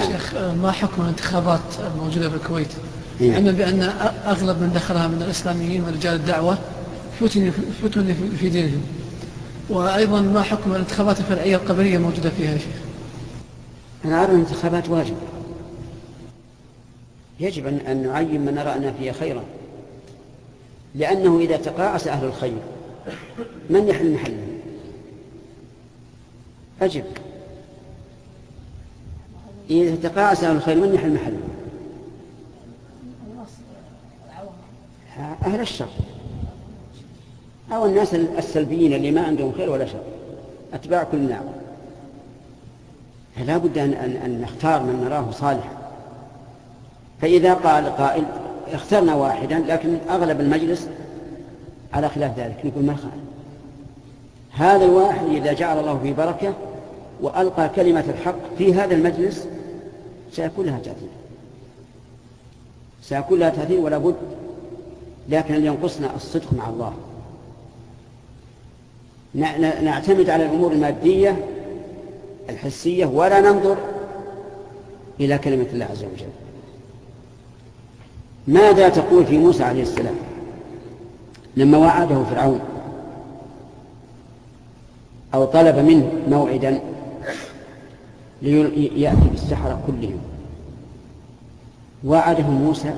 شيخ، ما حكم الانتخابات الموجودة في الكويت؟ نعم. علما بأن أغلب من دخلها من الإسلاميين ورجال الدعوة فتن في دينهم، وأيضا ما حكم الانتخابات الفرعية القبلية الموجودة فيها يا شيخ؟ أنا أرى الانتخابات واجب، يجب أن نعين من نرى أن فيها خيرا، لأنه إذا تقاعس أهل الخير من يحل محلهم؟ أجب، إذا تقاعس أهل الخير من يحل محلهم؟ أهل الشر أو الناس السلبيين اللي ما عندهم خير ولا شر، أتباع كل نعم. فلا بد أن نختار من نراه صالحا. فإذا قال قائل اخترنا واحدا لكن أغلب المجلس على خلاف ذلك، نقول ما خالف، هذا الواحد إذا جعل الله فيه بركة وألقى كلمة الحق في هذا المجلس سيكون لها تأثير ولا بد. لكن اللي ينقصنا الصدق مع الله، نعتمد على الأمور المادية الحسية ولا ننظر إلى كلمة الله عز وجل. ماذا تقول في موسى عليه السلام لما وعده فرعون أو طلب منه موعدا ليأتي بالسحرة كلهم؟ وعدهم موسى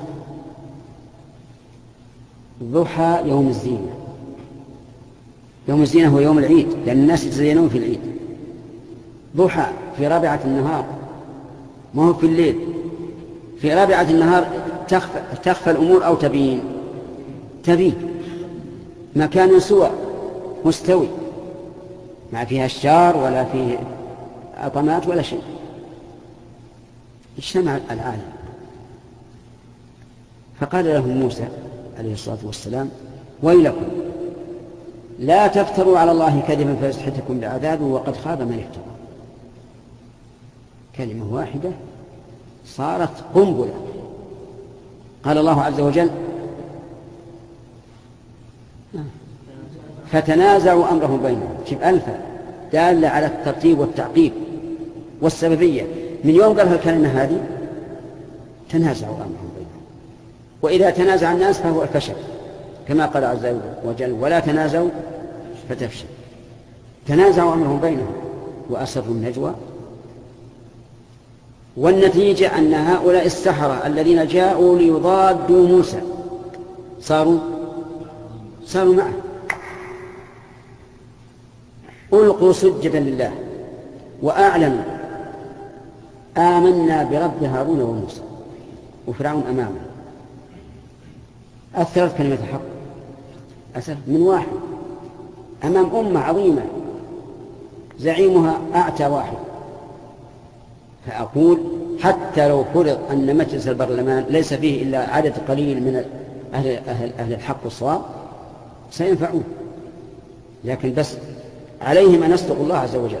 ضحى يوم الزينة. يوم الزينة هو يوم العيد، لأن الناس يتزينون في العيد. ضحى في رابعة النهار، ما هو في الليل. في رابعة النهار تخفى الأمور أو تبين مكان سوى مستوي، ما فيها الشار ولا فيه أطمات ولا شيء، اجتمع العالم. فقال لهم موسى عليه الصلاة والسلام ويلكم لا تفتروا على الله كذبا فيسحتكم بعذاب وقد خاب من افترى. كلمة واحدة صارت قنبلة. قال الله عز وجل فتنازعوا أمرهم بينهم. شوف ألفا دالة على الترتيب والتعقيب والسببية. من يوم قالها الكلمة هذه تنازعوا أمرهم بينهم، وإذا تنازع الناس فهو الفشل، كما قال عز وجل ولا تنازعوا فتفشل. تنازعوا أمرهم بينهم وأسروا النجوى، والنتيجة أن هؤلاء السحرة الذين جاءوا ليضادوا موسى صاروا معه، ألقوا سجدا لله وأعلنوا آمنا برب هارون وموسى، وفرعون أمامه. أثرت كلمة الحق من واحد أمام أمة عظيمة زعيمها أعتى واحد. فأقول حتى لو فرض أن مجلس البرلمان ليس فيه إلا عدد قليل من أهل الحق والصواب سينفعون، لكن بس عليهم أن يصدقوا الله عز وجل.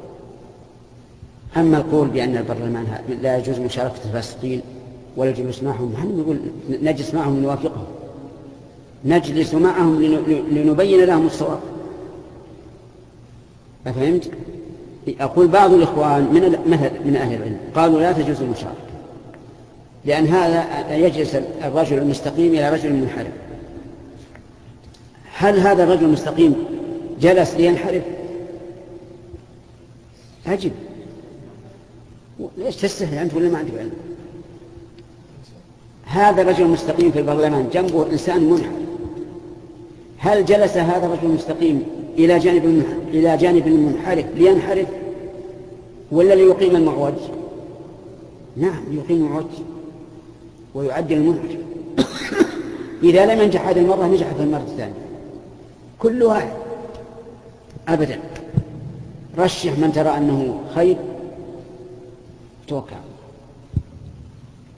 أما القول بأن البرلمان لا يجوز مشاركة الفاسقين ولا الجلوس معهم، نحن نقول نجلس معهم لنوافقهم، نجلس معهم لنبين لهم الصواب. أفهمت؟ أقول بعض الإخوان من أهل العلم قالوا لا تجوز المشاركة، لأن هذا يجلس الرجل المستقيم إلى رجل منحرف. هل هذا الرجل المستقيم جلس لينحرف؟ أجب. ليش تستحي أنت ولا ما عندك علم؟ هذا الرجل المستقيم في البرلمان جنبه إنسان منحرف، هل جلس هذا الرجل المستقيم إلى جانب المنحرف لينحرف ولا ليقيم المعوج؟ نعم، ليقيم المعوج ويعدل المنحرف. إذا لم ينجح هذه المرة نجح في المرة الثانية. كل واحد أبدا رشح من ترى أنه خير توقع.